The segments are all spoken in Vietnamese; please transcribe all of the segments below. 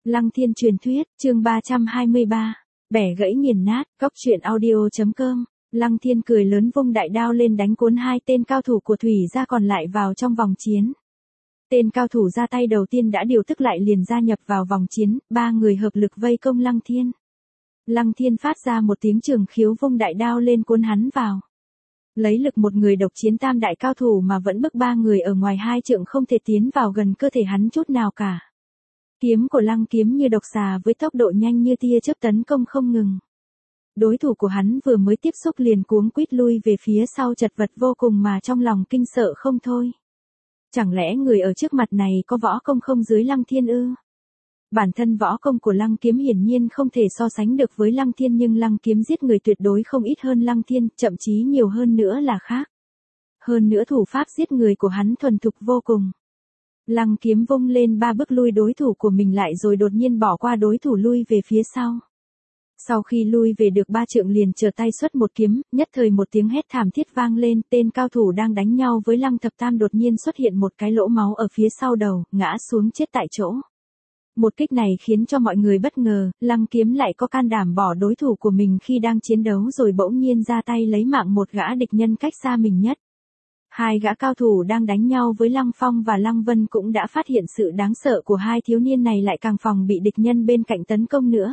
Lăng Thiên truyền thuyết, chương 323. Bẻ gãy nghiền nát, góc truyện audio.com. Lăng Thiên cười lớn vung đại đao lên đánh cuốn hai tên cao thủ của Thủy gia còn lại vào trong vòng chiến. Tên cao thủ ra tay đầu tiên đã điều tức lại liền gia nhập vào vòng chiến, ba người hợp lực vây công Lăng Thiên. Lăng Thiên phát ra một tiếng trường khiếu vung đại đao lên cuốn hắn vào. Lấy lực một người độc chiến tam đại cao thủ mà vẫn bức ba người ở ngoài hai trượng không thể tiến vào gần cơ thể hắn chút nào cả. Kiếm của Lăng Kiếm như độc xà với tốc độ nhanh như tia chớp tấn công không ngừng. Đối thủ của hắn vừa mới tiếp xúc liền cuống quýt lui về phía sau chật vật vô cùng mà trong lòng kinh sợ không thôi. Chẳng lẽ người ở trước mặt này có võ công không dưới Lăng Thiên ư? Bản thân võ công của Lăng Kiếm hiển nhiên không thể so sánh được với Lăng Thiên nhưng Lăng Kiếm giết người tuyệt đối không ít hơn Lăng Thiên, thậm chí nhiều hơn nữa là khác. Hơn nữa thủ pháp giết người của hắn thuần thục vô cùng. Lăng Kiếm vung lên ba bước lui đối thủ của mình lại rồi đột nhiên bỏ qua đối thủ lui về phía sau. Sau khi lui về được ba trượng liền trở tay xuất một kiếm, nhất thời một tiếng hét thảm thiết vang lên, tên cao thủ đang đánh nhau với Lăng Thập Tam đột nhiên xuất hiện một cái lỗ máu ở phía sau đầu, ngã xuống chết tại chỗ. Một kích này khiến cho mọi người bất ngờ, Lăng Kiếm lại có can đảm bỏ đối thủ của mình khi đang chiến đấu rồi bỗng nhiên ra tay lấy mạng một gã địch nhân cách xa mình nhất. Hai gã cao thủ đang đánh nhau với Lăng Phong và Lăng Vân cũng đã phát hiện sự đáng sợ của hai thiếu niên này lại càng phòng bị địch nhân bên cạnh tấn công nữa.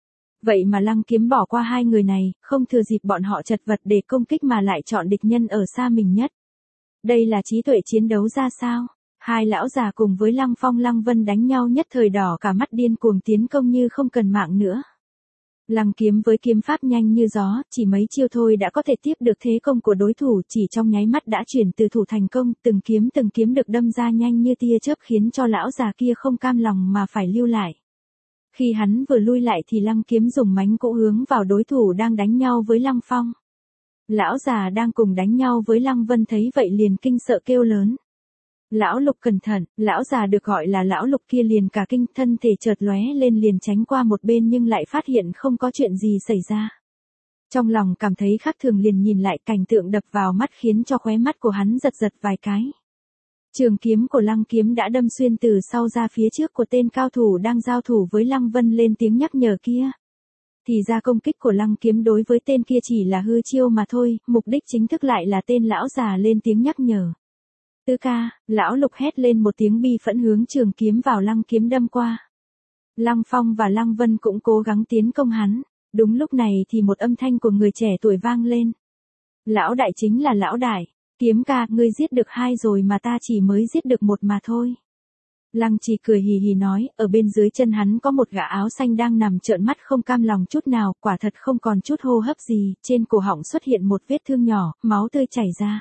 Vậy mà Lăng Kiếm bỏ qua hai người này, không thừa dịp bọn họ chật vật để công kích mà lại chọn địch nhân ở xa mình nhất. Đây là trí tuệ chiến đấu ra sao? Hai lão già cùng với Lăng Phong Lăng Vân đánh nhau nhất thời đỏ cả mắt điên cuồng tiến công như không cần mạng nữa. Lăng Kiếm với kiếm pháp nhanh như gió, chỉ mấy chiêu thôi đã có thể tiếp được thế công của đối thủ, chỉ trong nháy mắt đã chuyển từ thủ thành công, từng kiếm được đâm ra nhanh như tia chớp khiến cho lão già kia không cam lòng mà phải lưu lại. Khi hắn vừa lui lại thì Lăng Kiếm dùng mánh cỗ hướng vào đối thủ đang đánh nhau với Lăng Phong. Lão già đang cùng đánh nhau với Lăng Vân thấy vậy liền kinh sợ kêu lớn. Lão Lục cẩn thận, lão già được gọi là lão Lục kia liền cả kinh, thân thể chợt lóe lên liền tránh qua một bên nhưng lại phát hiện không có chuyện gì xảy ra. Trong lòng cảm thấy khác thường liền nhìn lại cảnh tượng đập vào mắt khiến cho khóe mắt của hắn giật giật vài cái. Trường kiếm của Lăng Kiếm đã đâm xuyên từ sau ra phía trước của tên cao thủ đang giao thủ với Lăng Vân lên tiếng nhắc nhở kia. Thì ra công kích của Lăng Kiếm đối với tên kia chỉ là hư chiêu mà thôi, mục đích chính thức lại là tên lão già lên tiếng nhắc nhở. Tứ ca, lão Lục hét lên một tiếng bi phẫn hướng trường kiếm vào Lăng Kiếm đâm qua. Lăng Phong và Lăng Vân cũng cố gắng tiến công hắn. Đúng lúc này thì một âm thanh của người trẻ tuổi vang lên. Lão đại chính là lão đại. Kiếm ca, ngươi giết được hai rồi mà ta chỉ mới giết được một mà thôi. Lăng Trì cười hì hì nói, ở bên dưới chân hắn có một gã áo xanh đang nằm trợn mắt không cam lòng chút nào, quả thật không còn chút hô hấp gì, trên cổ họng xuất hiện một vết thương nhỏ, máu tươi chảy ra.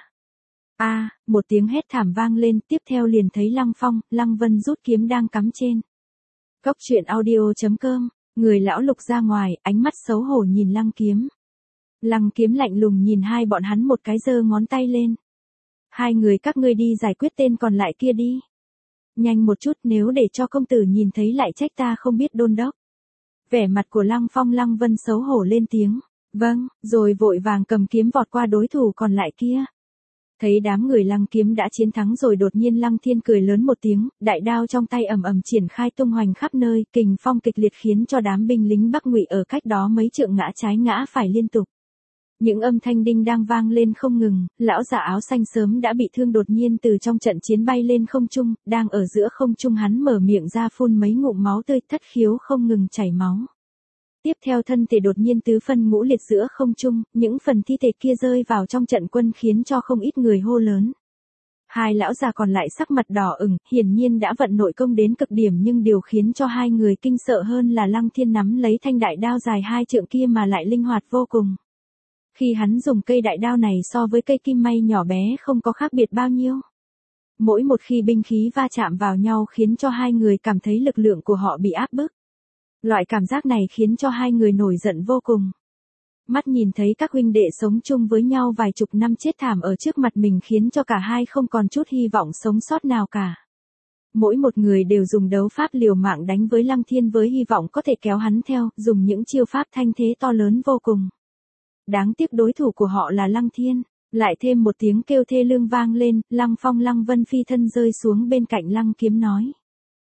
Một tiếng hét thảm vang lên, tiếp theo liền thấy Lăng Phong, Lăng Vân rút kiếm đang cắm trên. Góc truyện audio.com, người lão Lục ra ngoài, ánh mắt xấu hổ nhìn Lăng Kiếm. Lăng Kiếm lạnh lùng nhìn hai bọn hắn một cái giơ ngón tay lên. Hai người các ngươi đi giải quyết tên còn lại kia đi. Nhanh một chút nếu để cho công tử nhìn thấy lại trách ta không biết đôn đốc. Vẻ mặt của Lăng Phong Lăng Vân xấu hổ lên tiếng. Vâng, rồi vội vàng cầm kiếm vọt qua đối thủ còn lại kia. Thấy đám người Lăng Kiếm đã chiến thắng rồi đột nhiên Lăng Thiên cười lớn một tiếng, đại đao trong tay ầm ầm triển khai tung hoành khắp nơi, kình phong kịch liệt khiến cho đám binh lính Bắc Ngụy ở cách đó mấy trượng ngã trái ngã phải liên tục. Những âm thanh đinh đang vang lên không ngừng, lão già áo xanh sớm đã bị thương đột nhiên từ trong trận chiến bay lên không trung, đang ở giữa không trung hắn mở miệng ra phun mấy ngụm máu tươi, thất khiếu không ngừng chảy máu. Tiếp theo thân thể đột nhiên tứ phân ngũ liệt giữa không trung, những phần thi thể kia rơi vào trong trận quân khiến cho không ít người hô lớn. Hai lão già còn lại sắc mặt đỏ ửng, hiển nhiên đã vận nội công đến cực điểm nhưng điều khiến cho hai người kinh sợ hơn là Lăng Thiên nắm lấy thanh đại đao dài hai trượng kia mà lại linh hoạt vô cùng. Khi hắn dùng cây đại đao này so với cây kim may nhỏ bé không có khác biệt bao nhiêu. Mỗi một khi binh khí va chạm vào nhau khiến cho hai người cảm thấy lực lượng của họ bị áp bức. Loại cảm giác này khiến cho hai người nổi giận vô cùng. Mắt nhìn thấy các huynh đệ sống chung với nhau vài chục năm chết thảm ở trước mặt mình khiến cho cả hai không còn chút hy vọng sống sót nào cả. Mỗi một người đều dùng đấu pháp liều mạng đánh với Lăng Thiên với hy vọng có thể kéo hắn theo, dùng những chiêu pháp thanh thế to lớn vô cùng. Đáng tiếc đối thủ của họ là Lăng Thiên, lại thêm một tiếng kêu thê lương vang lên, Lăng Phong Lăng Vân phi thân rơi xuống bên cạnh Lăng Kiếm nói.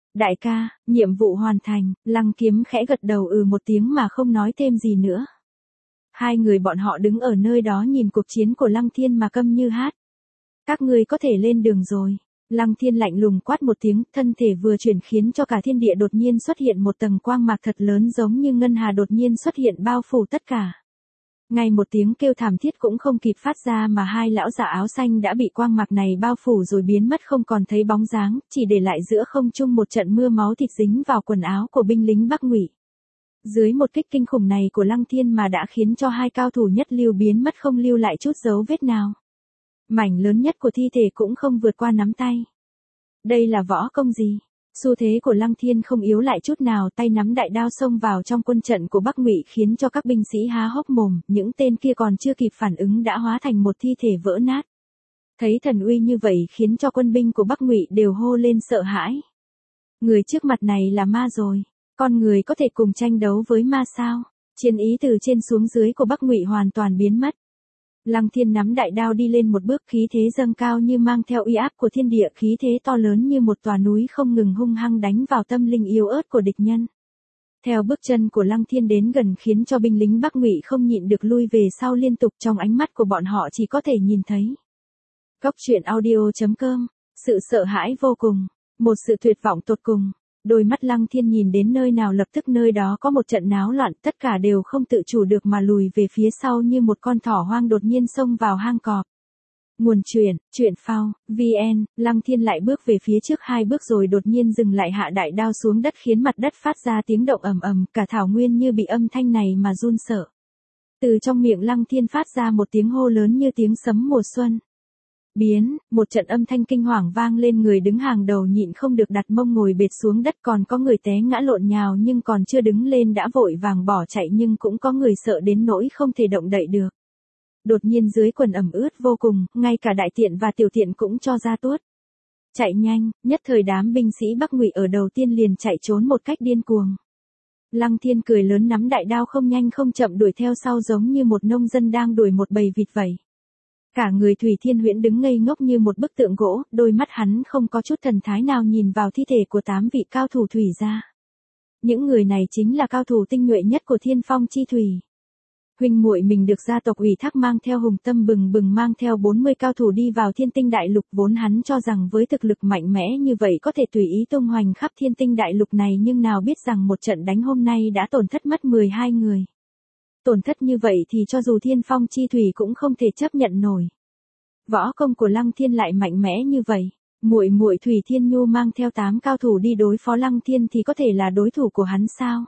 Đại ca, nhiệm vụ hoàn thành, Lăng Kiếm khẽ gật đầu một tiếng mà không nói thêm gì nữa. Hai người bọn họ đứng ở nơi đó nhìn cuộc chiến của Lăng Thiên mà câm như hát. Các ngươi có thể lên đường rồi. Lăng Thiên lạnh lùng quát một tiếng, thân thể vừa chuyển khiến cho cả thiên địa đột nhiên xuất hiện một tầng quang mạc thật lớn giống như ngân hà đột nhiên xuất hiện bao phủ tất cả. Ngay một tiếng kêu thảm thiết cũng không kịp phát ra mà hai lão già áo xanh đã bị quang mạc này bao phủ rồi biến mất không còn thấy bóng dáng, chỉ để lại giữa không trung một trận mưa máu thịt dính vào quần áo của binh lính Bắc Ngụy. Dưới một kích kinh khủng này của Lăng Thiên mà đã khiến cho hai cao thủ nhất lưu biến mất không lưu lại chút dấu vết nào. Mảnh lớn nhất của thi thể cũng không vượt qua nắm tay. Đây là võ công gì? Xu thế của Lăng Thiên không yếu lại chút nào, tay nắm đại đao xông vào trong quân trận của Bắc Ngụy khiến cho các binh sĩ há hốc mồm, những tên kia còn chưa kịp phản ứng đã hóa thành một thi thể vỡ nát. Thấy thần uy như vậy khiến cho quân binh của Bắc Ngụy đều hô lên sợ hãi. Người trước mặt này là ma rồi, con người có thể cùng tranh đấu với ma sao? Chiến ý từ trên xuống dưới của Bắc Ngụy hoàn toàn biến mất. Lăng Thiên nắm đại đao đi lên một bước, khí thế dâng cao như mang theo uy áp của thiên địa, khí thế to lớn như một tòa núi không ngừng hung hăng đánh vào tâm linh yếu ớt của địch nhân. Theo bước chân của Lăng Thiên đến gần khiến cho binh lính Bắc Ngụy không nhịn được lui về sau liên tục, trong ánh mắt của bọn họ chỉ có thể nhìn thấy. Góc truyện audio.com, sự sợ hãi vô cùng, một sự tuyệt vọng tột cùng. Đôi mắt Lăng Thiên nhìn đến nơi nào lập tức nơi đó có một trận náo loạn, tất cả đều không tự chủ được mà lùi về phía sau như một con thỏ hoang đột nhiên xông vào hang cọp. Nguồn truyện phao, VN, Lăng Thiên lại bước về phía trước hai bước rồi đột nhiên dừng lại, hạ đại đao xuống đất khiến mặt đất phát ra tiếng động ầm ầm, cả thảo nguyên như bị âm thanh này mà run sợ. Từ trong miệng Lăng Thiên phát ra một tiếng hô lớn như tiếng sấm mùa xuân. Một trận âm thanh kinh hoàng vang lên, người đứng hàng đầu nhịn không được đặt mông ngồi bệt xuống đất, còn có người té ngã lộn nhào nhưng còn chưa đứng lên đã vội vàng bỏ chạy, nhưng cũng có người sợ đến nỗi không thể động đậy được. Đột nhiên dưới quần ẩm ướt vô cùng, ngay cả đại tiện và tiểu tiện cũng cho ra tuốt. Chạy nhanh, nhất thời đám binh sĩ Bắc Ngụy ở đầu tiên liền chạy trốn một cách điên cuồng. Lăng Thiên cười lớn nắm đại đao không nhanh không chậm đuổi theo sau giống như một nông dân đang đuổi một bầy vịt vậy. Cả người Thủy Thiên Huyễn đứng ngây ngốc như một bức tượng gỗ, đôi mắt hắn không có chút thần thái nào nhìn vào thi thể của 8 vị cao thủ thủy gia. Những người này chính là cao thủ tinh nhuệ nhất của Thiên Phong chi thủy. Huynh muội mình được gia tộc ủy thác mang theo hùng tâm bừng bừng mang theo 40 cao thủ đi vào Thiên Tinh Đại Lục, vốn hắn cho rằng với thực lực mạnh mẽ như vậy có thể tùy ý tung hoành khắp Thiên Tinh Đại Lục này, nhưng nào biết rằng một trận đánh hôm nay đã tổn thất mất 12 người. Tổn thất như vậy thì cho dù Thiên Phong chi thủy cũng không thể chấp nhận nổi. Võ công của Lăng Thiên lại mạnh mẽ như vậy, muội muội Thủy Thiên Nhu mang theo 8 cao thủ đi đối phó Lăng Thiên thì có thể là đối thủ của hắn sao?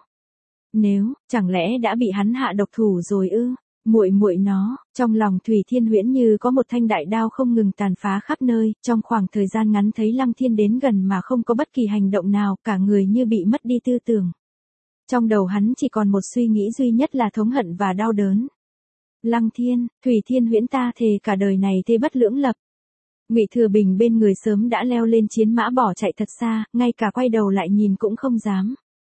Chẳng lẽ đã bị hắn hạ độc thủ rồi ư? Muội muội nó, trong lòng Thủy Thiên Huyễn như có một thanh đại đao không ngừng tàn phá khắp nơi, trong khoảng thời gian ngắn thấy Lăng Thiên đến gần mà không có bất kỳ hành động nào, cả người như bị mất đi tư tưởng. Trong đầu hắn chỉ còn một suy nghĩ duy nhất là thống hận và đau đớn. Lăng Thiên, Thủy Thiên Huyễn ta thề cả đời này thề bất lưỡng lập. Ngụy Thừa Bình bên người sớm đã leo lên chiến mã bỏ chạy thật xa, ngay cả quay đầu lại nhìn cũng không dám.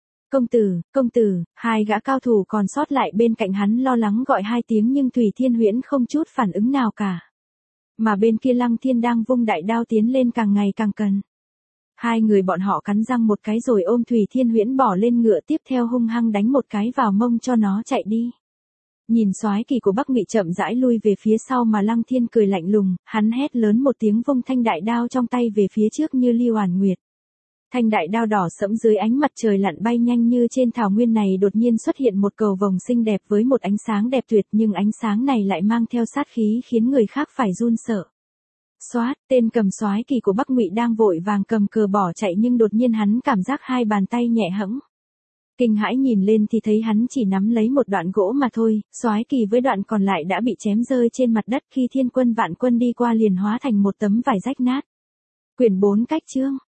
Công tử, hai gã cao thủ còn sót lại bên cạnh hắn lo lắng gọi hai tiếng nhưng Thủy Thiên Huyễn không chút phản ứng nào cả. Mà bên kia Lăng Thiên đang vung đại đao tiến lên càng ngày càng gần. Hai người bọn họ cắn răng một cái rồi ôm Thủy Thiên Huyễn bỏ lên ngựa, tiếp theo hung hăng đánh một cái vào mông cho nó chạy đi. Nhìn soái kỳ của Bắc Ngụy chậm rãi lui về phía sau mà Lăng Thiên cười lạnh lùng, hắn hét lớn một tiếng vung thanh đại đao trong tay về phía trước như Lưu Oản Nguyệt. Thanh đại đao đỏ sẫm dưới ánh mặt trời lặn bay nhanh như trên thảo nguyên này đột nhiên xuất hiện một cầu vồng xinh đẹp với một ánh sáng đẹp tuyệt, nhưng ánh sáng này lại mang theo sát khí khiến người khác phải run sợ. Xoát, tên cầm soái kỳ của Bắc Ngụy đang vội vàng cầm cờ bỏ chạy nhưng đột nhiên hắn cảm giác hai bàn tay nhẹ hẫng. Kinh hãi nhìn lên thì thấy hắn chỉ nắm lấy một đoạn gỗ mà thôi, soái kỳ với đoạn còn lại đã bị chém rơi trên mặt đất, khi Thiên Quân Vạn Quân đi qua liền hóa thành một tấm vải rách nát. Quyển 4 cách chương.